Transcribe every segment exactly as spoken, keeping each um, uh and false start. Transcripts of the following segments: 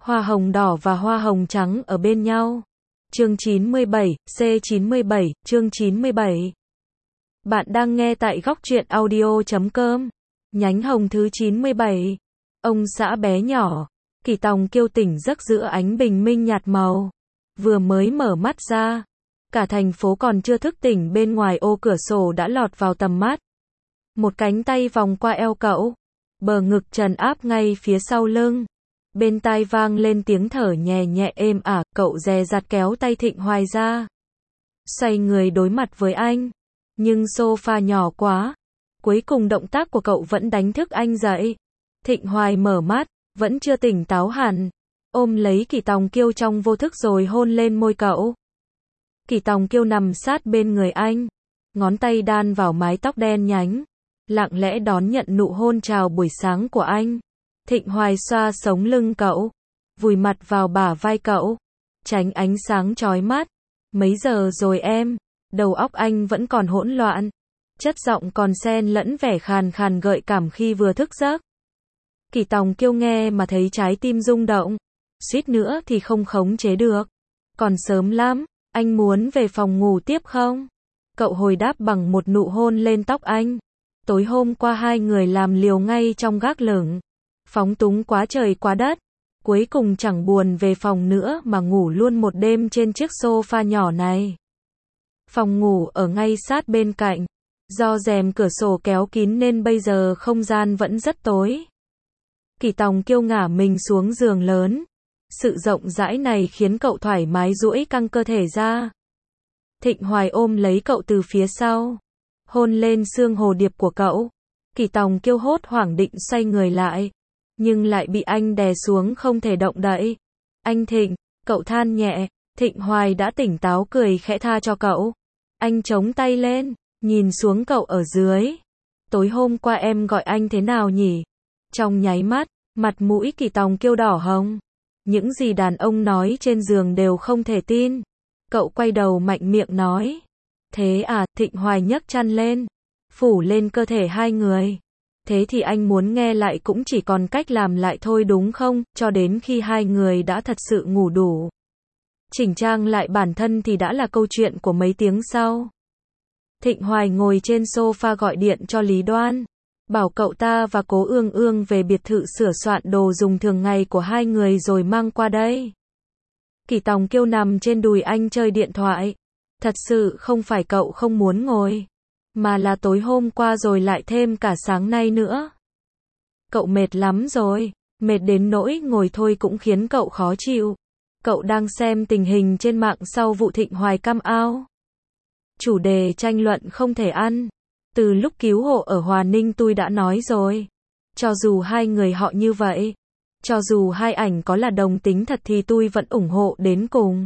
Hoa hồng đỏ và hoa hồng trắng ở bên nhau. Chương chín mươi bảy, C chín mươi bảy, chương chín mươi bảy. Bạn đang nghe tại góc truyện audio chấm com. Nhánh hồng thứ chín mươi bảy. Ông xã bé nhỏ. Kỳ Tòng Kiêu tỉnh giấc giữa ánh bình minh nhạt màu. Vừa mới mở mắt ra. Cả thành phố còn chưa thức tỉnh, bên ngoài ô cửa sổ đã lọt vào tầm mắt. Một cánh tay vòng qua eo cậu. Bờ ngực trần áp ngay phía sau lưng. Bên tai vang lên tiếng thở nhẹ nhẹ êm ả, cậu dè dặt kéo tay Thịnh Hoài ra. Xoay người đối mặt với anh. Nhưng sofa nhỏ quá. Cuối cùng động tác của cậu vẫn đánh thức anh dậy. Thịnh Hoài mở mắt, vẫn chưa tỉnh táo hẳn. Ôm lấy Kỳ Tòng Kiêu trong vô thức rồi hôn lên môi cậu. Kỳ Tòng Kiêu nằm sát bên người anh. Ngón tay đan vào mái tóc đen nhánh. Lặng lẽ đón nhận nụ hôn chào buổi sáng của anh. Thịnh Hoài xoa sống lưng cậu. Vùi mặt vào bả vai cậu. Tránh ánh sáng chói mắt. Mấy giờ rồi em? Đầu óc anh vẫn còn hỗn loạn. Chất giọng còn xen lẫn vẻ khàn khàn gợi cảm khi vừa thức giấc. Kỳ Tòng Kiêu nghe mà thấy trái tim rung động. Suýt nữa thì không khống chế được. Còn sớm lắm, anh muốn về phòng ngủ tiếp không? Cậu hồi đáp bằng một nụ hôn lên tóc anh. Tối hôm qua hai người làm liều ngay trong gác lửng. Phóng túng quá trời quá đất. Cuối cùng chẳng buồn về phòng nữa mà ngủ luôn một đêm trên chiếc sofa nhỏ này. Phòng ngủ ở ngay sát bên cạnh. Do rèm cửa sổ kéo kín nên bây giờ không gian vẫn rất tối. Kỳ Tòng Kiêu ngả mình xuống giường lớn. Sự rộng rãi này khiến cậu thoải mái duỗi căng cơ thể ra. Thịnh Hoài ôm lấy cậu từ phía sau. Hôn lên xương hồ điệp của cậu. Kỳ Tòng Kiêu hốt hoảng định xoay người lại. Nhưng lại bị anh đè xuống không thể động đậy. Anh Thịnh, cậu than nhẹ. Thịnh Hoài đã tỉnh táo cười khẽ tha cho cậu. Anh chống tay lên, nhìn xuống cậu ở dưới. Tối hôm qua em gọi anh thế nào nhỉ? Trong nháy mắt, mặt mũi Kỳ Tòng Kiêu đỏ hồng. Những gì đàn ông nói trên giường đều không thể tin. Cậu quay đầu mạnh miệng nói. Thế à? Thịnh Hoài nhấc chăn lên, phủ lên cơ thể hai người. Thế thì anh muốn nghe lại cũng chỉ còn cách làm lại thôi đúng không? Cho đến khi hai người đã thật sự ngủ đủ. Chỉnh trang lại bản thân thì đã là câu chuyện của mấy tiếng sau. Thịnh Hoài ngồi trên sofa gọi điện cho Lý Đoan. Bảo cậu ta và Cố Ương Ương về biệt thự sửa soạn đồ dùng thường ngày của hai người rồi mang qua đây. Kỳ Tòng Kiêu nằm trên đùi anh chơi điện thoại. Thật sự không phải cậu không muốn ngồi. Mà là tối hôm qua rồi lại thêm cả sáng nay nữa. Cậu mệt lắm rồi. Mệt đến nỗi ngồi thôi cũng khiến cậu khó chịu. Cậu đang xem tình hình trên mạng sau vụ Thịnh Hoài cam ao. Chủ đề tranh luận không thể ăn. Từ lúc cứu hộ ở Hòa Ninh tôi đã nói rồi. Cho dù hai người họ như vậy. Cho dù hai ảnh có là đồng tính thật thì tôi vẫn ủng hộ đến cùng.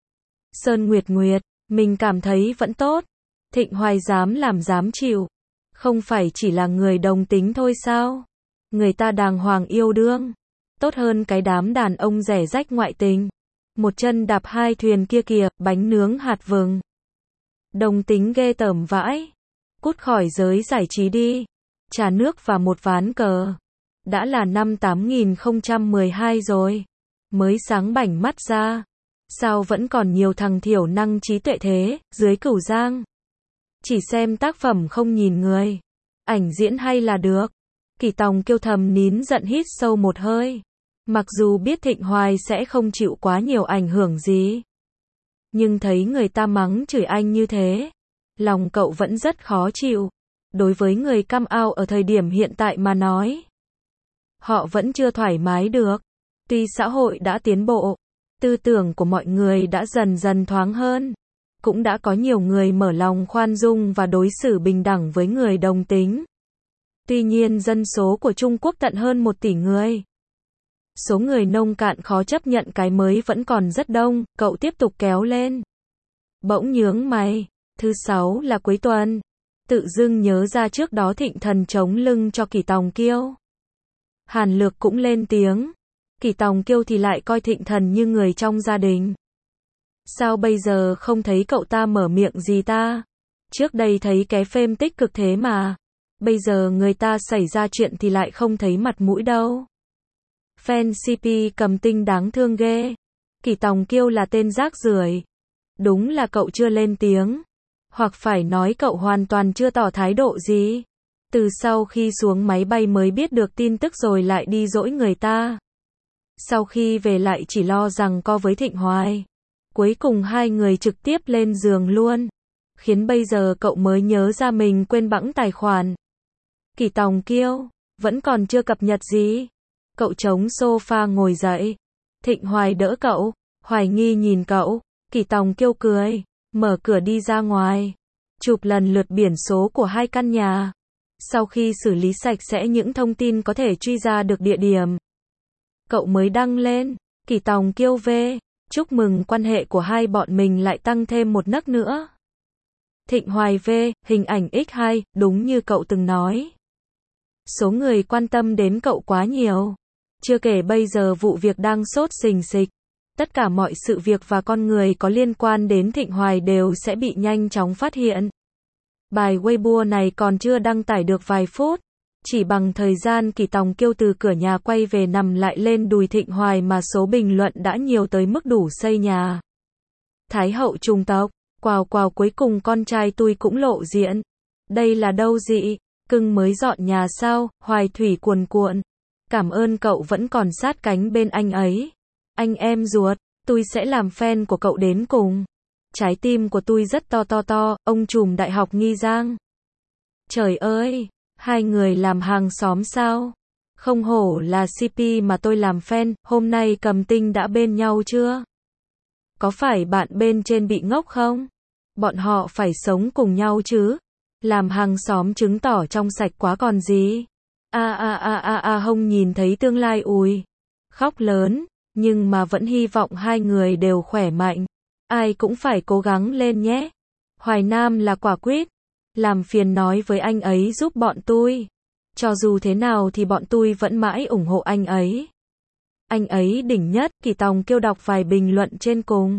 Sơn Nguyệt Nguyệt, mình cảm thấy vẫn tốt. Thịnh Hoài dám làm dám chịu. Không phải chỉ là người đồng tính thôi sao? Người ta đàng hoàng yêu đương. Tốt hơn cái đám đàn ông rẻ rách ngoại tình. Một chân đạp hai thuyền kia kìa, bánh nướng hạt vừng. Đồng tính ghê tởm vãi. Cút khỏi giới giải trí đi. Trà nước và một ván cờ. Đã là năm tám nghìn không trăm mười hai rồi. Mới sáng bảnh mắt ra. Sao vẫn còn nhiều thằng thiểu năng trí tuệ thế, dưới Cửu Giang. Chỉ xem tác phẩm không nhìn người. Ảnh diễn hay là được. Kỳ Tòng Kiêu thầm nín giận hít sâu một hơi. Mặc dù biết Thịnh Hoài sẽ không chịu quá nhiều ảnh hưởng gì. Nhưng thấy người ta mắng chửi anh như thế. Lòng cậu vẫn rất khó chịu. Đối với người cam ao ở thời điểm hiện tại mà nói. Họ vẫn chưa thoải mái được. Tuy xã hội đã tiến bộ. Tư tưởng của mọi người đã dần dần thoáng hơn. Cũng đã có nhiều người mở lòng khoan dung và đối xử bình đẳng với người đồng tính. Tuy nhiên dân số của Trung Quốc tận hơn một tỷ người. Số người nông cạn khó chấp nhận cái mới vẫn còn rất đông, cậu tiếp tục kéo lên. Bỗng nhướng mày, thứ sáu là cuối tuần. Tự dưng nhớ ra trước đó Thịnh Thần chống lưng cho Kỳ Tòng Kiêu. Hàn Lược cũng lên tiếng. Kỳ Tòng Kiêu thì lại coi Thịnh Thần như người trong gia đình. Sao bây giờ không thấy cậu ta mở miệng gì ta? Trước đây thấy cái phêm tích cực thế mà. Bây giờ người ta xảy ra chuyện thì lại không thấy mặt mũi đâu. Fan xê pê Cầm Tinh đáng thương ghê. Kỳ Tòng Kiêu là tên rác rưởi. Đúng là cậu chưa lên tiếng. Hoặc phải nói cậu hoàn toàn chưa tỏ thái độ gì. Từ sau khi xuống máy bay mới biết được tin tức rồi lại đi dỗi người ta. Sau khi về lại chỉ lo rằng co với Thịnh Hoài. Cuối cùng hai người trực tiếp lên giường luôn. Khiến bây giờ cậu mới nhớ ra mình quên bẵng tài khoản. Kỳ Tòng Kiêu, vẫn còn chưa cập nhật gì. Cậu chống sofa ngồi dậy. Thịnh Hoài đỡ cậu, hoài nghi nhìn cậu. Kỳ Tòng Kiêu cười, mở cửa đi ra ngoài. Chụp lần lượt biển số của hai căn nhà. Sau khi xử lý sạch sẽ những thông tin có thể truy ra được địa điểm, cậu mới đăng lên. Kỳ Tòng Kiêu về. Chúc mừng quan hệ của hai bọn mình lại tăng thêm một nấc nữa. Thịnh Hoài về. Hình ảnh nhân hai, đúng như cậu từng nói. Số người quan tâm đến cậu quá nhiều. Chưa kể bây giờ vụ việc đang sốt sình sịch. Tất cả mọi sự việc và con người có liên quan đến Thịnh Hoài đều sẽ bị nhanh chóng phát hiện. Bài Weibo này còn chưa đăng tải được vài phút. Chỉ bằng thời gian Kỳ Tòng Kiêu từ cửa nhà quay về nằm lại lên đùi Thịnh Hoài mà số bình luận đã nhiều tới mức đủ xây nhà. Thái hậu trùng tộc, quào quào cuối cùng con trai tôi cũng lộ diện. Đây là đâu dị, cưng mới dọn nhà sao, Hoài thủy cuồn cuộn. Cảm ơn cậu vẫn còn sát cánh bên anh ấy. Anh em ruột, tôi sẽ làm fan của cậu đến cùng. Trái tim của tôi rất to to to, ông trùm đại học Nghi Giang. Trời ơi, hai người làm hàng xóm sao? Không hổ là xê pê mà tôi làm fan, hôm nay Cầm Tinh đã bên nhau chưa? Có phải bạn bên trên bị ngốc không? Bọn họ phải sống cùng nhau chứ? Làm hàng xóm chứng tỏ trong sạch quá còn gì? A a a a a Hông nhìn thấy tương lai ùi. Khóc lớn, nhưng mà vẫn hy vọng hai người đều khỏe mạnh. Ai cũng phải cố gắng lên nhé. Hoài Nam là quả quýt. Làm phiền nói với anh ấy giúp bọn tôi. Cho dù thế nào thì bọn tôi vẫn mãi ủng hộ anh ấy. Anh ấy đỉnh nhất. Kỳ Tòng Kiêu đọc vài bình luận trên cùng.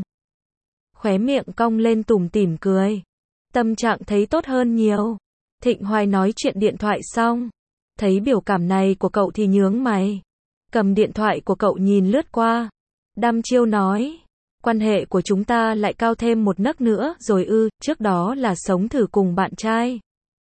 Khóe miệng cong lên tủm tỉm cười. Tâm trạng thấy tốt hơn nhiều. Thịnh Hoài nói chuyện điện thoại xong. Thấy biểu cảm này của cậu thì nhướng mày. Cầm điện thoại của cậu nhìn lướt qua. Đăm chiêu nói. Quan hệ của chúng ta lại cao thêm một nấc nữa rồi ư, trước đó là sống thử cùng bạn trai.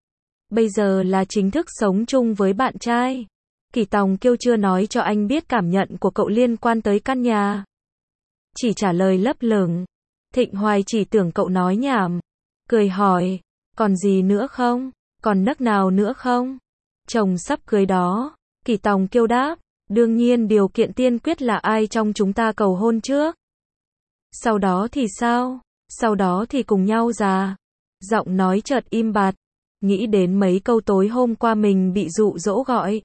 Bây giờ là chính thức sống chung với bạn trai. Kỳ Tòng Kiêu chưa nói cho anh biết cảm nhận của cậu liên quan tới căn nhà. Chỉ trả lời lấp lửng. Thịnh Hoài chỉ tưởng cậu nói nhảm. Cười hỏi, còn gì nữa không? Còn nấc nào nữa không? Chồng sắp cưới đó. Kỳ Tòng Kiêu đáp, đương nhiên điều kiện tiên quyết là ai trong chúng ta cầu hôn trước. Sau đó thì sao? Sau đó thì cùng nhau già. Giọng nói chợt im bặt. Nghĩ đến mấy câu tối hôm qua mình bị dụ dỗ gọi.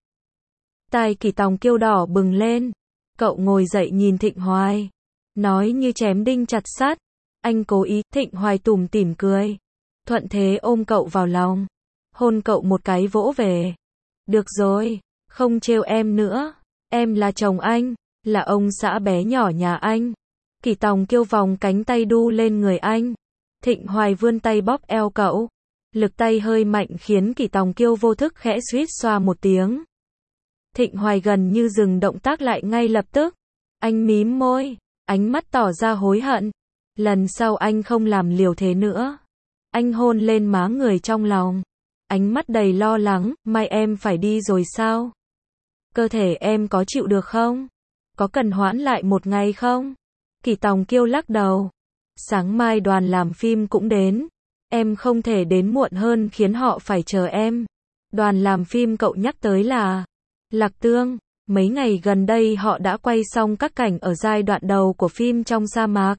Tai Kỳ Tòng Kiêu đỏ bừng lên. Cậu ngồi dậy nhìn Thịnh Hoài. Nói như chém đinh chặt sắt. Anh cố ý. Thịnh Hoài tủm tỉm cười. Thuận thế ôm cậu vào lòng. Hôn cậu một cái vỗ về. Được rồi, không trêu em nữa. Em là chồng anh. Là ông xã bé nhỏ nhà anh. Kỳ Tòng Kiêu vòng cánh tay đu lên người anh. Thịnh Hoài vươn tay bóp eo cậu. Lực tay hơi mạnh khiến Kỳ Tòng Kiêu vô thức khẽ suýt xoa một tiếng. Thịnh Hoài gần như dừng động tác lại ngay lập tức. Anh mím môi, ánh mắt tỏ ra hối hận. Lần sau anh không làm liều thế nữa. Anh hôn lên má người trong lòng. Ánh mắt đầy lo lắng, mai em phải đi rồi sao? Cơ thể em có chịu được không? Có cần hoãn lại một ngày không? Kỳ Tòng Kiêu lắc đầu. Sáng mai đoàn làm phim cũng đến. Em không thể đến muộn hơn khiến họ phải chờ em. Đoàn làm phim cậu nhắc tới là Lạc Tương. Mấy ngày gần đây họ đã quay xong các cảnh ở giai đoạn đầu của phim trong sa mạc.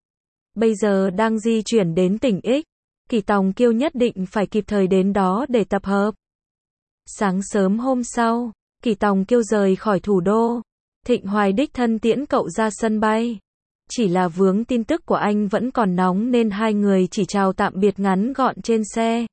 Bây giờ đang di chuyển đến tỉnh X. Kỳ Tòng Kiêu nhất định phải kịp thời đến đó để tập hợp. Sáng sớm hôm sau, Kỳ Tòng Kiêu rời khỏi thủ đô. Thịnh Hoài đích thân tiễn cậu ra sân bay. Chỉ là vướng tin tức của anh vẫn còn nóng nên hai người chỉ chào tạm biệt ngắn gọn trên xe.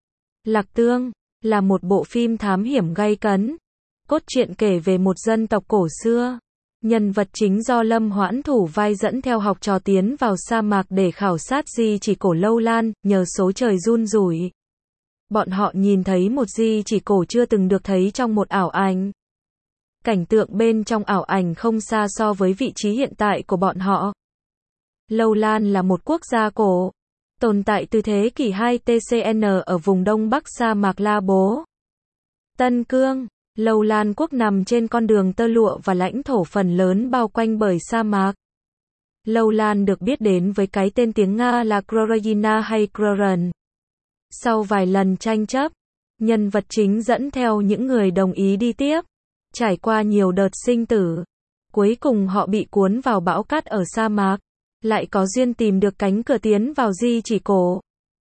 Lạc Tương là một bộ phim thám hiểm gay cấn. Cốt truyện kể về một dân tộc cổ xưa. Nhân vật chính do Lâm Hoãn thủ vai dẫn theo học trò tiến vào sa mạc để khảo sát di chỉ cổ lâu lan, nhờ số trời run rủi. Bọn họ nhìn thấy một di chỉ cổ chưa từng được thấy trong một ảo ảnh. Cảnh tượng bên trong ảo ảnh không xa so với vị trí hiện tại của bọn họ. Lâu Lan là một quốc gia cổ, tồn tại từ thế kỷ hai tê xê en ở vùng đông bắc sa mạc La Bố. Tân Cương, Lâu Lan quốc nằm trên con đường tơ lụa và lãnh thổ phần lớn bao quanh bởi sa mạc. Lâu Lan được biết đến với cái tên tiếng Nga là Krorayina hay Kroran. Sau vài lần tranh chấp, nhân vật chính dẫn theo những người đồng ý đi tiếp, trải qua nhiều đợt sinh tử. Cuối cùng họ bị cuốn vào bão cát ở sa mạc, lại có duyên tìm được cánh cửa tiến vào di chỉ cổ.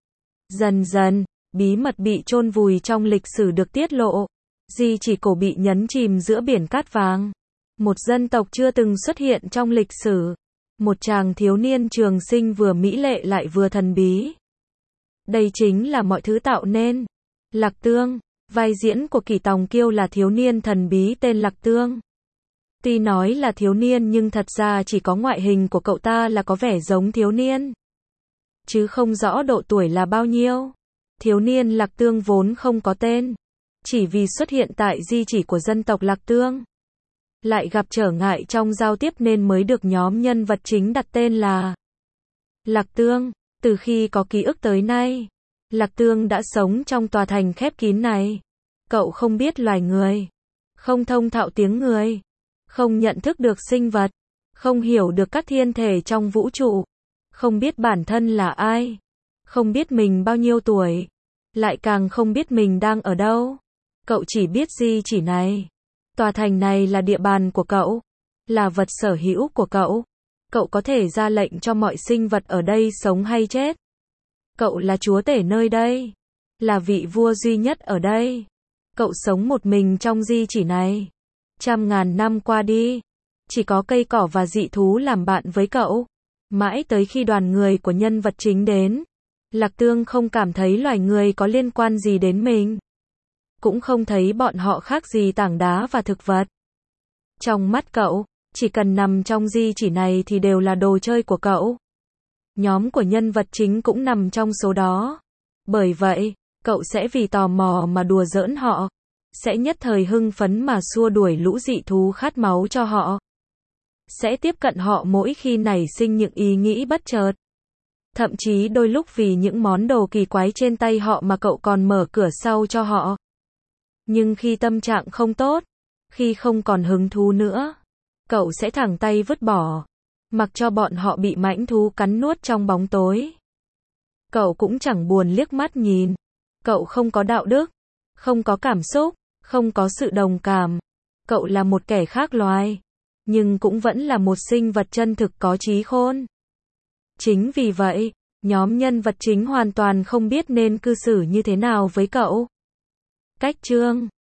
Dần dần, bí mật bị chôn vùi trong lịch sử được tiết lộ. Di chỉ cổ bị nhấn chìm giữa biển cát vàng. Một dân tộc chưa từng xuất hiện trong lịch sử. Một chàng thiếu niên trường sinh vừa mỹ lệ lại vừa thần bí. Đây chính là mọi thứ tạo nên Lạc Tương. Vai diễn của Kỷ Tòng Kiêu là thiếu niên thần bí tên Lạc Tương. Tuy nói là thiếu niên nhưng thật ra chỉ có ngoại hình của cậu ta là có vẻ giống thiếu niên, chứ không rõ độ tuổi là bao nhiêu. Thiếu niên Lạc Tương vốn không có tên, chỉ vì xuất hiện tại di chỉ của dân tộc Lạc Tương, lại gặp trở ngại trong giao tiếp nên mới được nhóm nhân vật chính đặt tên là Lạc Tương. Từ khi có ký ức tới nay, Lạc Tương đã sống trong tòa thành khép kín này. Cậu không biết loài người, không thông thạo tiếng người, không nhận thức được sinh vật, không hiểu được các thiên thể trong vũ trụ, không biết bản thân là ai, không biết mình bao nhiêu tuổi, lại càng không biết mình đang ở đâu. Cậu chỉ biết di chỉ này, tòa thành này là địa bàn của cậu, là vật sở hữu của cậu. Cậu có thể ra lệnh cho mọi sinh vật ở đây sống hay chết. Cậu là chúa tể nơi đây, là vị vua duy nhất ở đây. Cậu sống một mình trong di chỉ này. Trăm ngàn năm qua đi, chỉ có cây cỏ và dị thú làm bạn với cậu. Mãi tới khi đoàn người của nhân vật chính đến, Lạc Tương không cảm thấy loài người có liên quan gì đến mình. Cũng không thấy bọn họ khác gì tảng đá và thực vật. Trong mắt cậu, chỉ cần nằm trong di chỉ này thì đều là đồ chơi của cậu. Nhóm của nhân vật chính cũng nằm trong số đó. Bởi vậy, cậu sẽ vì tò mò mà đùa giỡn họ, sẽ nhất thời hưng phấn mà xua đuổi lũ dị thú khát máu cho họ, sẽ tiếp cận họ mỗi khi nảy sinh những ý nghĩ bất chợt. Thậm chí đôi lúc vì những món đồ kỳ quái trên tay họ mà cậu còn mở cửa sau cho họ. Nhưng khi tâm trạng không tốt, khi không còn hứng thú nữa, cậu sẽ thẳng tay vứt bỏ, mặc cho bọn họ bị mãnh thú cắn nuốt trong bóng tối. Cậu cũng chẳng buồn liếc mắt nhìn. Cậu không có đạo đức, không có cảm xúc, không có sự đồng cảm. Cậu là một kẻ khác loài, nhưng cũng vẫn là một sinh vật chân thực có trí khôn. Chính vì vậy, nhóm nhân vật chính hoàn toàn không biết nên cư xử như thế nào với cậu. Cách chương